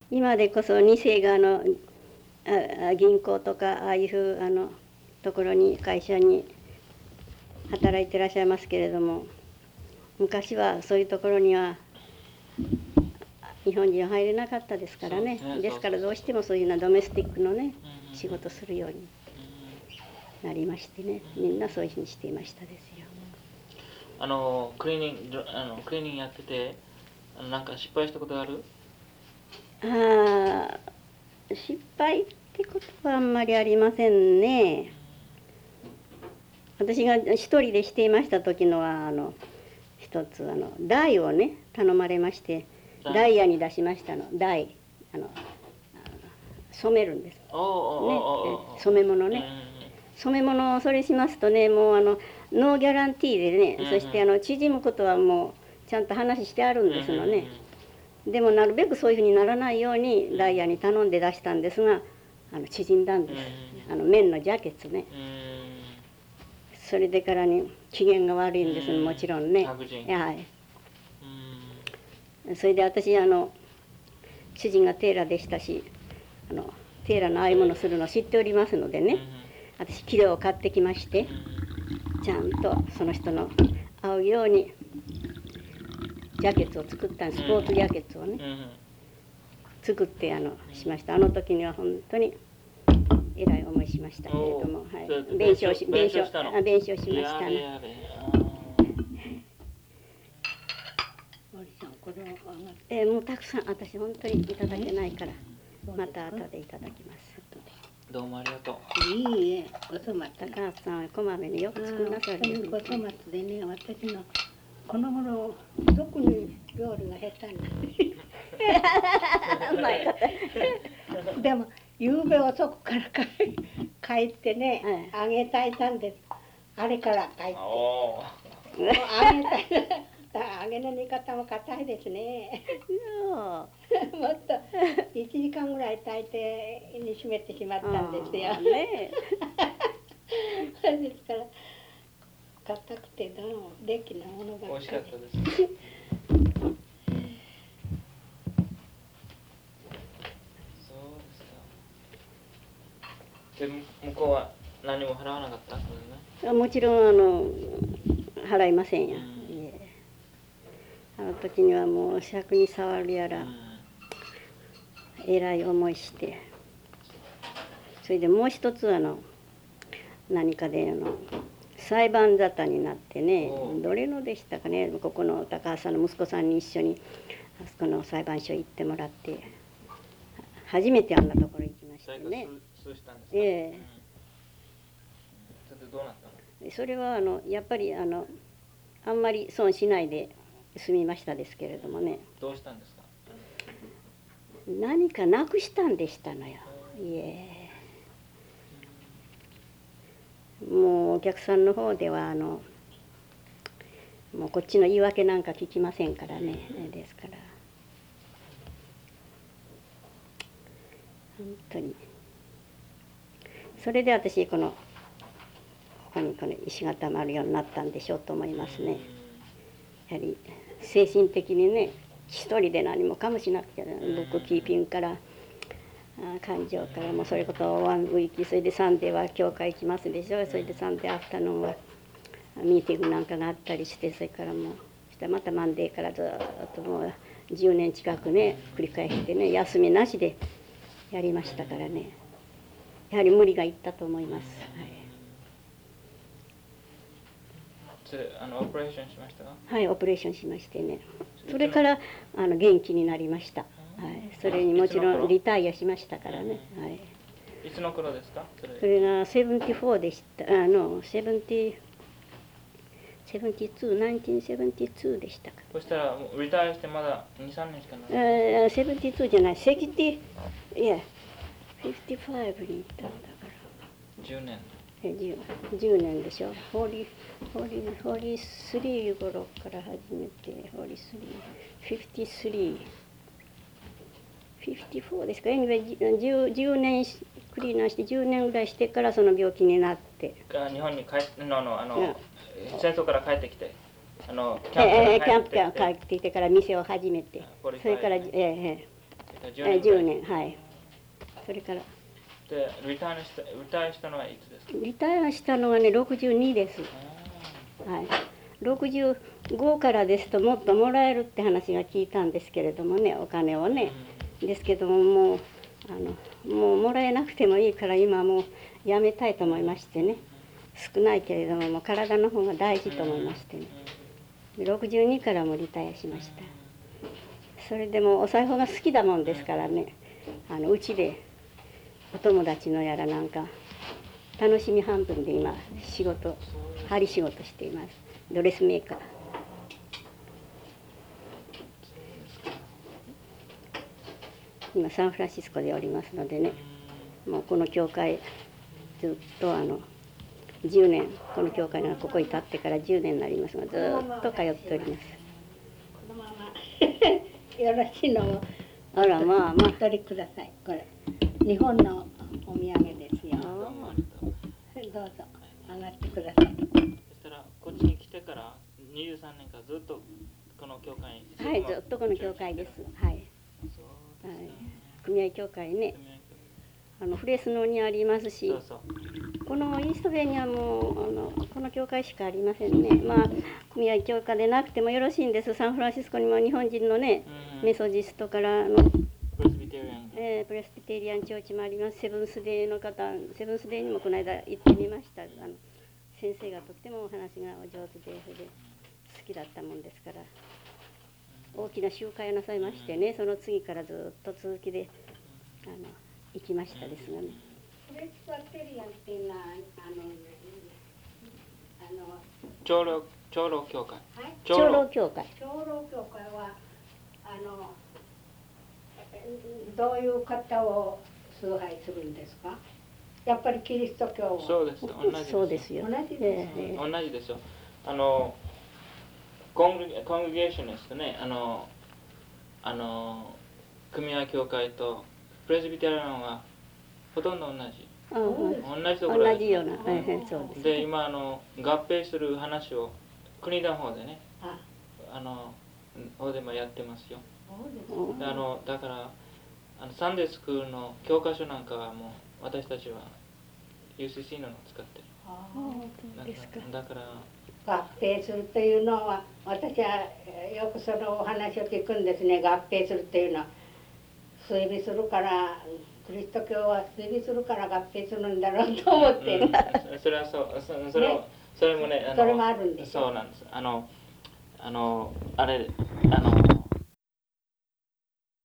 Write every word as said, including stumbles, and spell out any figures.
今でこそに世があのあ銀行とかああいうあのところに会社に働いてらっしゃいますけれども、昔はそういうところには日本人は入れなかったですからね。ですからどうしてもそういうようなドメスティックのね仕事するようになりましてね、みんなそういうふうにしていましたですよ。 あのクリーニングあのクリーニングやっててあのなんか失敗したことがある？ ああ、失敗ってことはあんまりありませんね。私が一人でしていました時のはあの一つあの台をね頼まれまして、ダイヤに出しましたの。台あの染めるんです。ね、染め物ね。染め物をそれしますとね、もうあのノーギャランティーでね、うん、そしてあの縮むことはもうちゃんと話してあるんですのね。でもなるべくそういうふうにならないようにダイヤに頼んで出したんですが、あの縮んだんです。あの綿のジャケットね。それでからに機嫌が悪いんです、もちろんね。はい。それで私あの主人がテーラーでしたし、あのテーラーのああいうものするのを知っておりますのでね、私キレを買ってきまして、ちゃんとその人の合うようにジャケットを作ったんです。スポーツジャケットをね作ってあのしました。あの時には本当にえらい思いしましたけれども、はい、弁償し弁償あ弁償しましたね。えー、もうたくさん私本当にいただけないから、また後でいただきます。 どうもありがとう。いいえ、お粗末。高橋さんはこまめによく作りなさる。お粗末でね、私のこの頃特に料理が下手になってうまいことでも夕べ遅くから帰ってね、揚げ炊いたんです。あれから帰って揚げ炊いた揚げの煮方も硬いですね。もっといちじかんぐらい炊いて煮しめてしまったんですよ。ねですから硬くてどうもできなものばっかり。 美味しかったです。そうですか。で向こうは何も払わなかった？それね。 もちろんあの払いませんよ。うん、いえあの時にはもう尺に触るやら、うん、えらい思いして、それでもう一つあの何かであの裁判沙汰になってね、どれのでしたかね、ここの高橋さんの息子さんに一緒にあそこの裁判所行ってもらって、初めてあんなところ行きましたね。 それしたんですか？ ええ、うん、 それでどうなったの？ それはあのやっぱりあのあんまり損しないで済みましたですけれどもね。 どうしたんですか？ 何かなくしたんでしたのよ。いえ。もうお客さんの方ではあのもうこっちの言い訳なんか聞きませんからね。ですから本当にそれで私このここにこの石がたまるようになったんでしょうと思いますね。やはり精神的にね、一人で何もかもしなくて、ブックキーピングから感情からもうそれこそワンウィーク、それでサンデーは教会行きますでしょ。それでサンデーアフタヌーンはミーティングなんかがあったりして、それからもうそしたらまたマンデーからずっともうじゅうねん近くね繰り返してね、休みなしでやりましたからね、やはり無理がいったと思います。はい、 それあのオペレーションしましたか？ はい、オペレーションしましてね、それからあの元気になりました。はい、それにもちろんリタイアしましたからね。はい、 いつの頃ですか？それ、 それがななじゅうよんでした。あのななじゅう、ななじゅうに、ななじゅうにでしたか。 そしたらもうリタイアしてまだに、さんねんしかない。 えー、ななじゅうにじゃない、ろくじゅう、いや、ごじゅうごに行ったんだから。 じゅうねん。 え、じゅう、じゅうねんでしょ。よんじゅう、よんじゅう、よんじゅうさん頃から始めて、よんじゅうさん、ごじゅうさん、ごじゅうよんですか。anyway、10, 10年クリーナーしてじゅうねんぐらいしてからその病気になって。 日本に帰ってのあのあの、うん、戦争から帰ってきて、あのキャンプから帰ってきてから店を始めて、それからええじえじゅうねん、はい。それからでリタイアした、リタイアしたのはいつですか？ リタイアしたのはねろくじゅうにです。はい。ろくじゅうごからですともっともらえるって話が聞いたんですけれどもね、お金をね。ですけどももうあのもうもらえなくてもいいから今もうやめたいと思いましてね。少ないけれどももう体の方が大事と思いましてね。ろくじゅうにからもリタイアしました。それでもお裁縫が好きだもんですからね、あのうちでお友達のやらなんか楽しみ半分で今仕事針仕事しています。ドレスメーカー。今サンフランシスコでおりますのでね、もうこの教会ずっとあのじゅうねん、この教会がここに立ってからじゅうねんになりますがずっと通っております。 このままよろしいのをあらまあまあお取りください。これ日本のお土産ですよ。どうぞ上がってください。 そしたらこっちに来てからにじゅうさんねんかんずっとこの教会に。 はい、ずっとこの教会です。はい。 そうですね。 組合教会ね。あのフレスノにありますし、 そうそうこのイーストベイにはもうあのこの教会しかありませんね。まあ組合教会でなくてもよろしいんです。サンフランシスコにも日本人のね、 うん、 メソジストからのプレスビテリアン、 えー、プレスビテリアンチョーチもあります。セブンスデーの方、セブンスデーにもこの間行ってみました。あの先生がとってもお話がお上手で、それで好きだったもんですから、大きな集会をなさいましてね、その次からずっと続きであの行きましたですがね。 プレスバテリアンっていうのはあのあの長老長老教会。 はい、 長老教会。 長老教会はあのどういう方を崇拝するんですか？やっぱりキリスト教を。 そうです。同じです。 そうですよ。 同じです、 ええ同じですよ。あのコングレコングゲーションですね。あのあの組合教会とプレスビテリアンはほとんど同じ。 ああ同じところ同じような、ええそうです。 で今あの合併する話を国の方でね、 ああの方でもやってますよ。 そうです。 であのだからあのサンデースクールの教科書なんかはもう私たちは ユーシーシー のを使ってる。 あそうですか。 だから合併するというのは私はよくそのお話を聞くんですね。合併するというのは追尾するからキリスト教は追尾するから合併するんだろうと思って、 うん、それはそうそそれは、ね、それもねあのそれもあるんです。 そうなんです。あのあのあれあの